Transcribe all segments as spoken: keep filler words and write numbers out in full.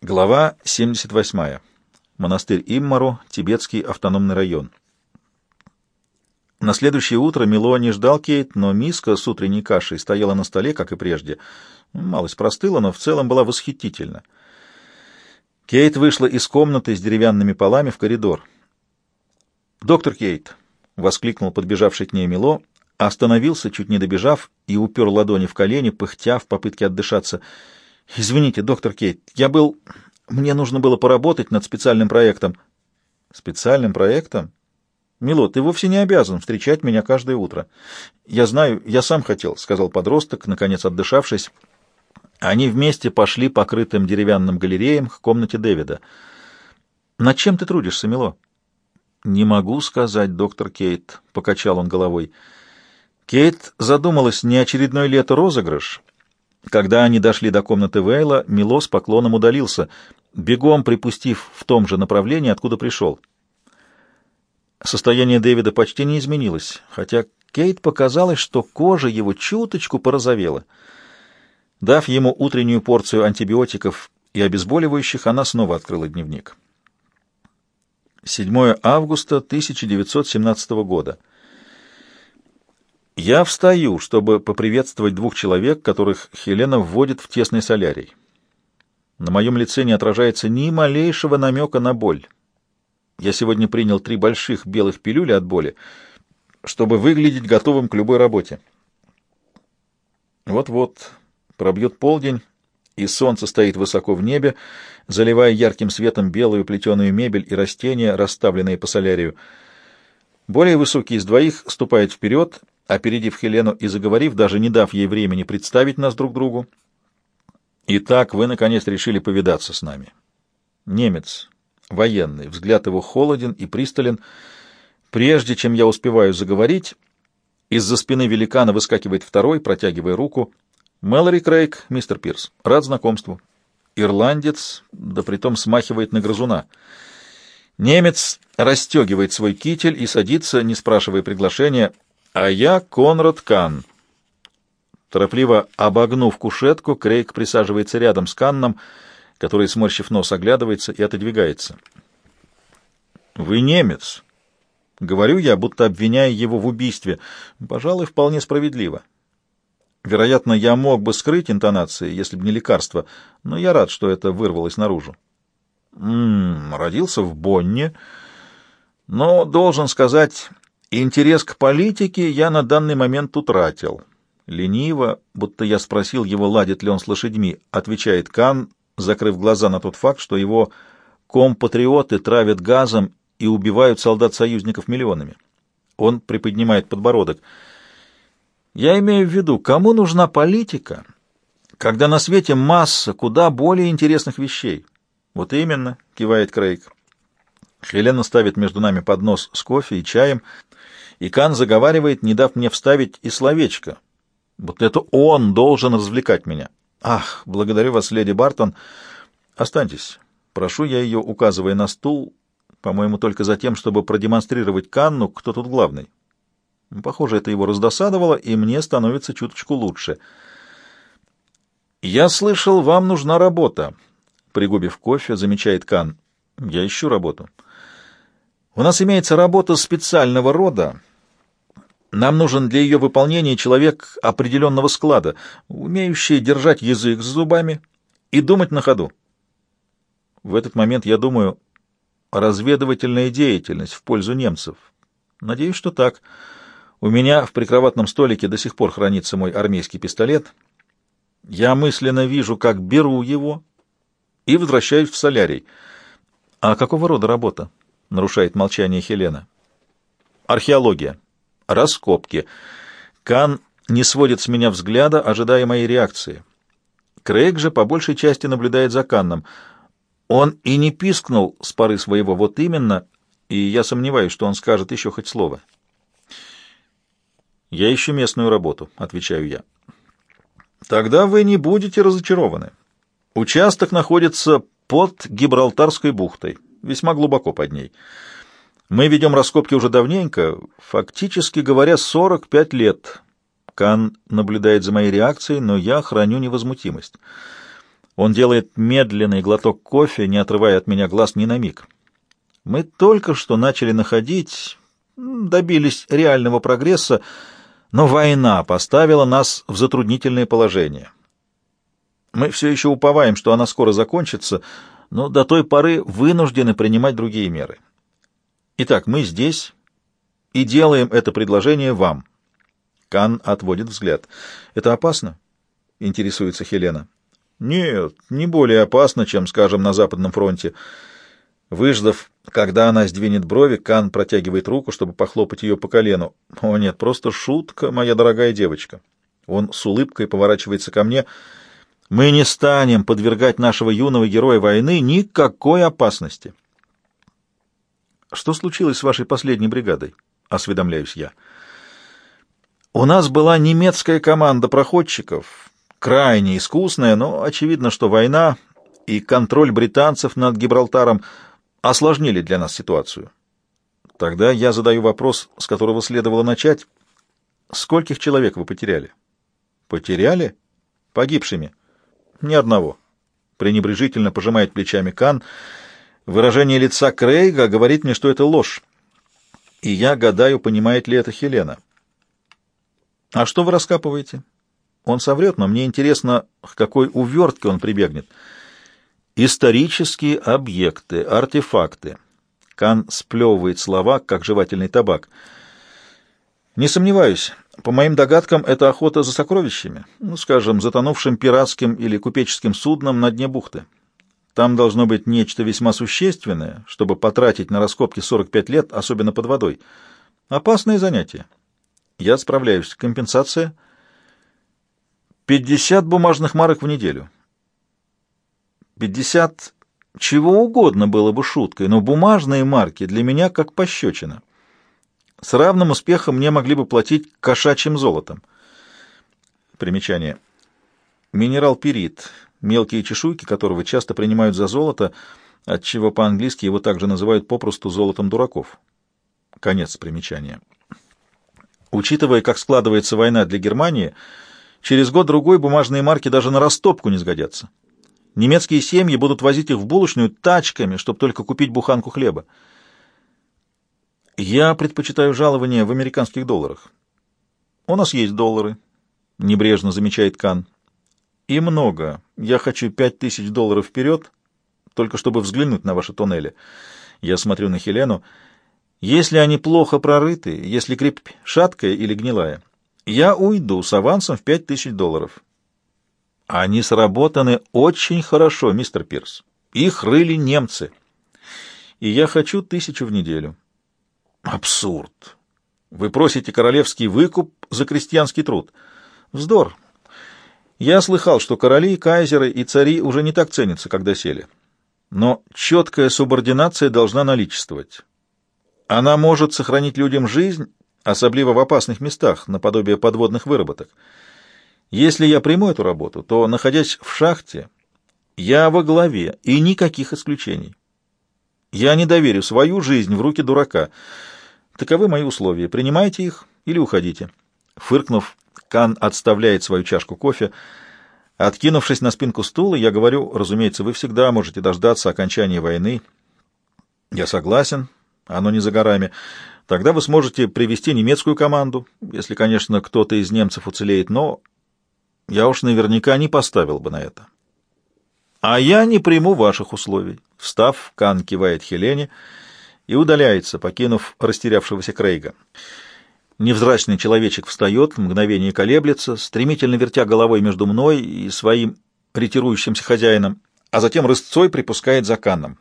Глава семьдесят восьмая. Монастырь Иммару, Тибетский автономный район. На следующее утро Мило не ждал Кейт, но миска с утренней кашей стояла на столе, как и прежде. Малость простыла, но в целом была восхитительна. Кейт вышла из комнаты с деревянными полами в коридор. «Доктор Кейт!» — воскликнул подбежавший к ней Мило, остановился, чуть не добежав, и упер ладони в колени, пыхтя в попытке отдышаться. «Извините, доктор Кейт, я был... Мне нужно было поработать над специальным проектом». «Специальным проектом? Мило, ты вовсе не обязан встречать меня каждое утро». «Я знаю, я сам хотел», — сказал подросток, наконец отдышавшись. Они вместе пошли покрытым деревянным галереям к комнате Дэвида. «Над чем ты трудишься, Мило?» «Не могу сказать, доктор Кейт», — покачал он головой. Кейт задумалась, не очередной ли это розыгрыш. Когда они дошли до комнаты Вейла, Мило с поклоном удалился, бегом припустив в том же направлении, откуда пришел. Состояние Дэвида почти не изменилось, хотя Кейт показалось, что кожа его чуточку порозовела. Дав ему утреннюю порцию антибиотиков и обезболивающих, она снова открыла дневник. седьмое августа тысяча девятьсот семнадцатого года. Я встаю, чтобы поприветствовать двух человек, которых Хелена вводит в тесный солярий. На моем лице не отражается ни малейшего намека на боль. Я сегодня принял три больших белых пилюли от боли, чтобы выглядеть готовым к любой работе. Вот-вот пробьет полдень, и солнце стоит высоко в небе, заливая ярким светом белую плетеную мебель и растения, расставленные по солярию. Более высокий из двоих ступает вперед, опередив Хелену и заговорив, даже не дав ей времени представить нас друг другу. «Итак, вы, наконец, решили повидаться с нами». Немец, военный, взгляд его холоден и пристален. Прежде чем я успеваю заговорить, из-за спины великана выскакивает второй, протягивая руку. «Мэлори Крейг, мистер Пирс, рад знакомству». Ирландец, да притом смахивает на грызуна. Немец расстегивает свой китель и садится, не спрашивая приглашения. «А я Конрад Кан». Торопливо обогнув кушетку, Крейг присаживается рядом с Канном, который, сморщив нос, оглядывается и отодвигается. «Вы немец?» — говорю я, будто обвиняя его в убийстве. Пожалуй, вполне справедливо. Вероятно, я мог бы скрыть интонации, если бы не лекарство, но я рад, что это вырвалось наружу. «М-м, родился в Бонне, но, должен сказать, интерес к политике я на данный момент утратил». Лениво, будто я спросил его, ладит ли он с лошадьми, отвечает Кан, закрыв глаза на тот факт, что его компатриоты травят газом и убивают солдат-союзников миллионами. Он приподнимает подбородок. «Я имею в виду, кому нужна политика, когда на свете масса куда более интересных вещей?» «Вот именно», — кивает Крейг. Хелена ставит между нами поднос с кофе и чаем, и Кан заговаривает, не дав мне вставить и словечко. Вот это он должен развлекать меня. «Ах, благодарю вас, леди Бартон. Останьтесь». Прошу я ее, указывая на стул, по-моему, только за тем, чтобы продемонстрировать Канну, кто тут главный. Похоже, это его раздосадовало, и мне становится чуточку лучше. «Я слышал, вам нужна работа», — пригубив кофе, замечает Кан. «Я ищу работу». «У нас имеется работа специального рода. Нам нужен для ее выполнения человек определенного склада, умеющий держать язык с зубами и думать на ходу». В этот момент я думаю, разведывательная деятельность в пользу немцев. Надеюсь, что так. У меня в прикроватном столике до сих пор хранится мой армейский пистолет. Я мысленно вижу, как беру его и возвращаюсь в солярий. «А какого рода работа?» — нарушает молчание Хелена. «Археология. Раскопки». Кан не сводит с меня взгляда, ожидая моей реакции. Крейг же по большей части наблюдает за Канном. Он и не пискнул с поры своего «вот именно», и я сомневаюсь, что он скажет еще хоть слово. «Я ищу местную работу», — отвечаю я. «Тогда вы не будете разочарованы. Участок находится под Гибралтарской бухтой, весьма глубоко под ней. Мы ведем раскопки уже давненько, фактически говоря, сорок пять лет». Кан наблюдает за моей реакцией, но я храню невозмутимость. Он делает медленный глоток кофе, не отрывая от меня глаз ни на миг. Мы только что начали находить, добились реального прогресса, но война поставила нас в затруднительное положение. Мы все еще уповаем, что она скоро закончится, но до той поры вынуждены принимать другие меры. Итак, мы здесь и делаем это предложение вам. Кан отводит взгляд. Это опасно? Интересуется Хелена. Нет, не более опасно, чем, скажем, на Западном фронте. Выждав, когда она сдвинет брови, Кан протягивает руку, чтобы похлопать ее по колену. О нет, просто шутка, моя дорогая девочка. Он с улыбкой поворачивается ко мне. Мы не станем подвергать нашего юного героя войны никакой опасности. Что случилось с вашей последней бригадой? Осведомляюсь я. У нас была немецкая команда проходчиков, крайне искусная, но очевидно, что война и контроль британцев над Гибралтаром осложнили для нас ситуацию. Тогда я задаю вопрос, с которого следовало начать. Скольких человек вы потеряли? Потеряли? Погибшими? Ни одного. Пренебрежительно пожимает плечами Кан. Выражение лица Крейга говорит мне, что это ложь. И я гадаю, понимает ли это Хелена. А что вы раскапываете? Он соврет, но мне интересно, к какой увертке он прибегнет. Исторические объекты, артефакты. Кан сплевывает слова, как жевательный табак. Не сомневаюсь, по моим догадкам, это охота за сокровищами, ну, скажем, затонувшим пиратским или купеческим судном на дне бухты. Там должно быть нечто весьма существенное, чтобы потратить на раскопки сорок пять лет, особенно под водой. Опасное занятие. Я справляюсь. Компенсация? пятьдесят бумажных марок в неделю. пятьдесят чего угодно было бы шуткой, но бумажные марки для меня как пощечина. С равным успехом мне могли бы платить кошачьим золотом. Примечание. Минерал пирит, мелкие чешуйки которого часто принимают за золото, отчего по-английски его также называют попросту золотом дураков. Конец примечания. Учитывая, как складывается война для Германии, через год-другой бумажные марки даже на растопку не сгодятся. Немецкие семьи будут возить их в булочную тачками, чтобы только купить буханку хлеба. Я предпочитаю жалование в американских долларах. У нас есть доллары, — небрежно замечает Кан. И много. Я хочу пять тысяч долларов вперед, только чтобы взглянуть на ваши туннели. Я смотрю на Хелену. Если они плохо прорыты, если крепь шаткая или гнилая, я уйду с авансом в пять тысяч долларов. Они сработаны очень хорошо, мистер Пирс. Их рыли немцы. И я хочу тысячу в неделю. Абсурд. Вы просите королевский выкуп за крестьянский труд. Вздор. Я слыхал, что короли, кайзеры и цари уже не так ценятся, как доселе. Но четкая субординация должна наличествовать. Она может сохранить людям жизнь, особенно в опасных местах, наподобие подводных выработок. Если я приму эту работу, то, находясь в шахте, я во главе, и никаких исключений. Я не доверю свою жизнь в руки дурака. Таковы мои условия. Принимайте их или уходите. Фыркнув, Кан отставляет свою чашку кофе. Откинувшись на спинку стула, я говорю, разумеется, вы всегда можете дождаться окончания войны. Я согласен, оно не за горами. Тогда вы сможете привести немецкую команду, если, конечно, кто-то из немцев уцелеет, но я уж наверняка не поставил бы на это. А я не приму ваших условий. Встав, Кан кивает Хелене и удаляется, покинув растерявшегося Крейга. Невзрачный человечек встает, мгновение колеблется, стремительно вертя головой между мной и своим ретирующимся хозяином, а затем рысцой припускает за Канном.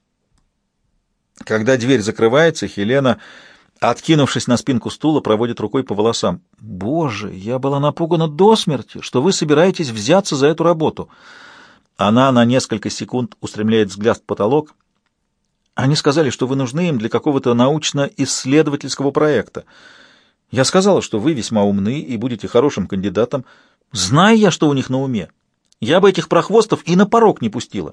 Когда дверь закрывается, Хелена, откинувшись на спинку стула, проводит рукой по волосам. «Боже, я была напугана до смерти, что вы собираетесь взяться за эту работу». Она на несколько секунд устремляет взгляд в потолок. «Они сказали, что вы нужны им для какого-то научно-исследовательского проекта. Я сказала, что вы весьма умны и будете хорошим кандидатом. Знаю я, что у них на уме. Я бы этих прохвостов и на порог не пустила».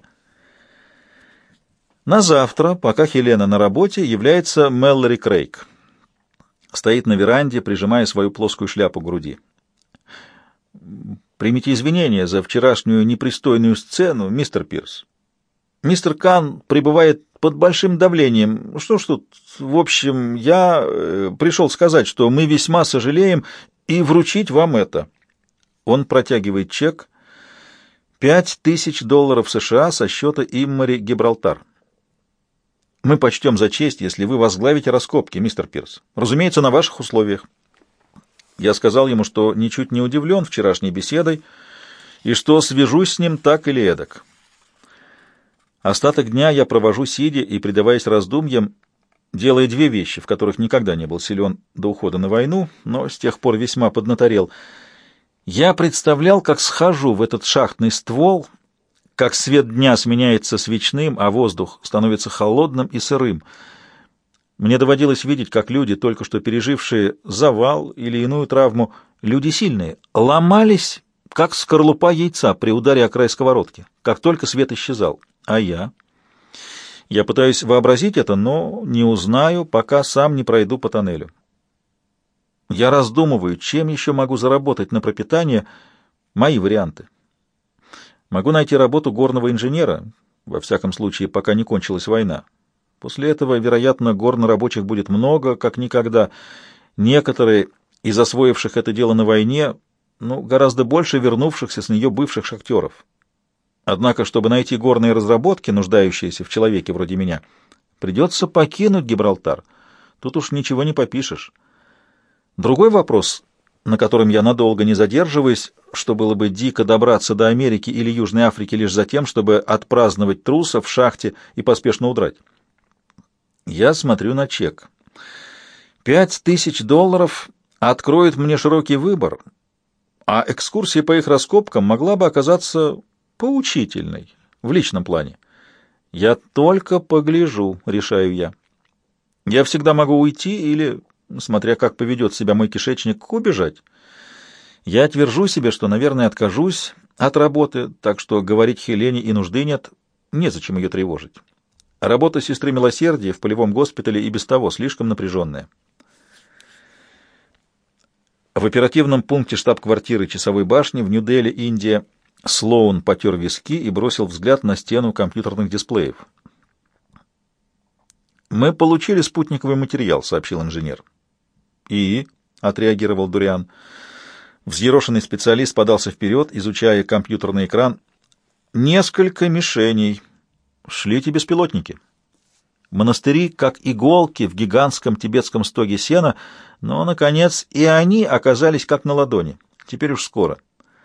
На завтра, пока Хелена на работе, является Мэллори Крейг. Стоит на веранде, прижимая свою плоскую шляпу к груди. Примите извинения за вчерашнюю непристойную сцену, мистер Пирс. Мистер Кан пребывает под большим давлением. Что ж тут? В общем, я э, пришел сказать, что мы весьма сожалеем и вручить вам это». Он протягивает чек. Пять тысяч долларов США со счета Иммари Гибралтар. «Мы почтем за честь, если вы возглавите раскопки, мистер Пирс. Разумеется, на ваших условиях». Я сказал ему, что ничуть не удивлен вчерашней беседой и что свяжусь с ним так или эдак. Остаток дня я провожу сидя и предаваясь раздумьям, делая две вещи, в которых никогда не был силен до ухода на войну, но с тех пор весьма поднаторел. Я представлял, как схожу в этот шахтный ствол, как свет дня сменяется свечным, а воздух становится холодным и сырым. Мне доводилось видеть, как люди, только что пережившие завал или иную травму, люди сильные, ломались, как скорлупа яйца при ударе о край сковородки, как только свет исчезал. А я? Я пытаюсь вообразить это, но не узнаю, пока сам не пройду по тоннелю. Я раздумываю, чем еще могу заработать на пропитание. Мои варианты. Могу найти работу горного инженера, во всяком случае, пока не кончилась война. После этого, вероятно, горнорабочих будет много, как никогда. Некоторые из освоивших это дело на войне, ну, гораздо больше вернувшихся с нее бывших шахтеров. Однако, чтобы найти горные разработки, нуждающиеся в человеке вроде меня, придется покинуть Гибралтар. Тут уж ничего не попишешь. Другой вопрос, на котором я надолго не задерживаюсь, что было бы дико добраться до Америки или Южной Африки лишь за тем, чтобы отпраздновать труса в шахте и поспешно удрать. Я смотрю на чек. Пять тысяч долларов откроет мне широкий выбор, а экскурсия по их раскопкам могла бы оказаться поучительной в личном плане. Я только погляжу, решаю я. Я всегда могу уйти или, смотря как поведет себя мой кишечник, убежать. Я твержу себе, что, наверное, откажусь от работы, так что говорить Хелене и нужды нет, незачем ее тревожить. Работа сестры милосердия в полевом госпитале и без того слишком напряженная. В оперативном пункте штаб-квартиры часовой башни в Нью-Дели, Индия, Слоун потер виски и бросил взгляд на стену компьютерных дисплеев. «Мы получили спутниковый материал», — сообщил инженер. «И?» — отреагировал Дуриан. Взъерошенный специалист подался вперед, изучая компьютерный экран. «Несколько мишеней. Шлите беспилотники. Монастыри, как иголки в гигантском тибетском стоге сена, но, наконец, и они оказались как на ладони. Теперь уж скоро».